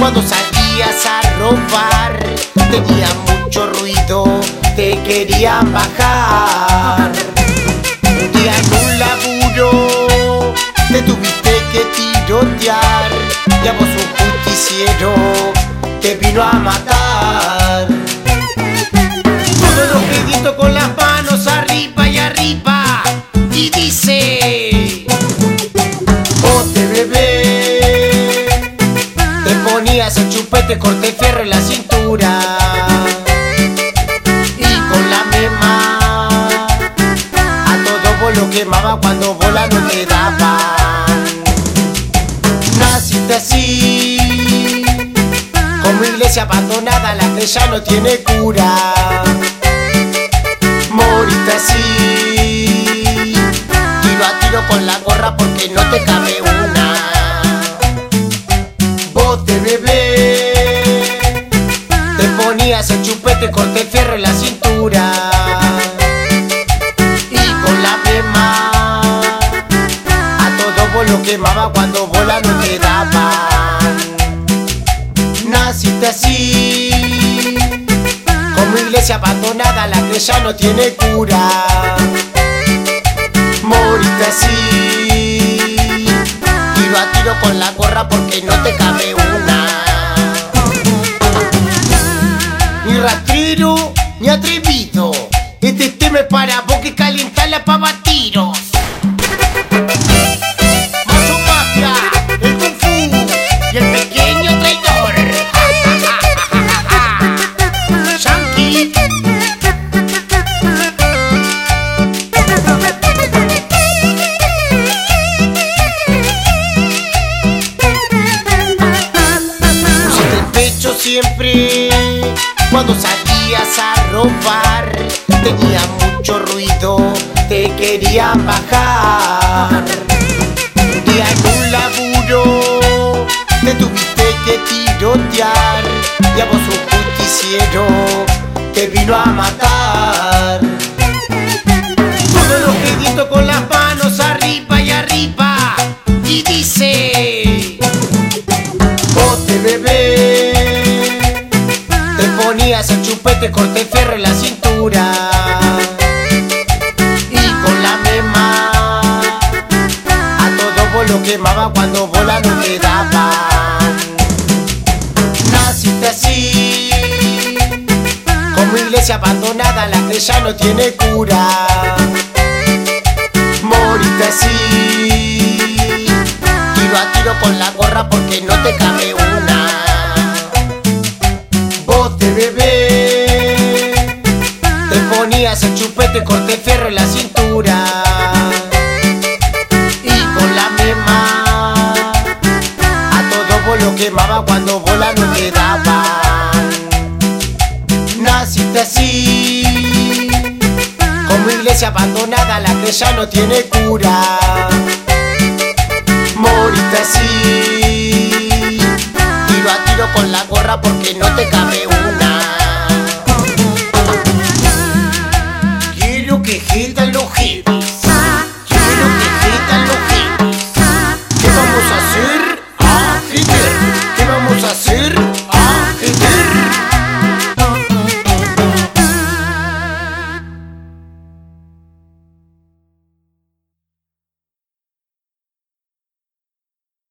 Cuando salías a robar, tenía mucho ruido, te querían bajar. Un día en un laburo te tuviste que tirotear, y a vos un justiciero te vino a matar. Todos los peditos con las manos arriba y arriba, y dice: bote bebé. Te ponías el chupete, corte fierro en la cintura, y con la mema a todo vos lo quemaba cuando bola no te daban. Naciste así, como iglesia abandonada, la que ya no tiene cura. Moriste así, tiro a tiro con la gorra porque no te cabe una. Bote bebé, te ponías el chupete, corte fierro en la cintura, y con la mema a todo vos lo quemaba cuando bola no te daban. Naciste así, como iglesia abandonada, la que ya no tiene cura. Moriste así, tiro a tiro con la gorra porque no te cabe una. Ni rastrero, ni atrevido, este tema es para vos que calientás la pava a tiros. Macho Mafia, el Kung Fu y el pequeño traidor. Yankee. Pusiste el pecho siempre cuando salías a robar, tenía mucho ruido, te querían bajar. Un día en un laburo te tuviste que tirotear, y a vos un justiciero te vino a matar. Todos los peditos con las manos arriba y arriba, y dice: bote bebé. Te ponías el chupete, corte fierro en la cintura, y con la mema a todo vos lo quemaba cuando bola no te daban. Naciste así, como iglesia abandonada, la que ya no tiene cura. Moriste así, tiro a tiro con la gorra porque no te cabe una. Bote bebé, te ponías el chupete, corte fierro en la cintura, y con la mema a todo vos lo quemaba cuando bola no te daban. Naciste así, como iglesia abandonada, la que ya no tiene cura. Moriste así, tiro a tiro con la gorra porque no te cabe una. Quiero que giran los hitos.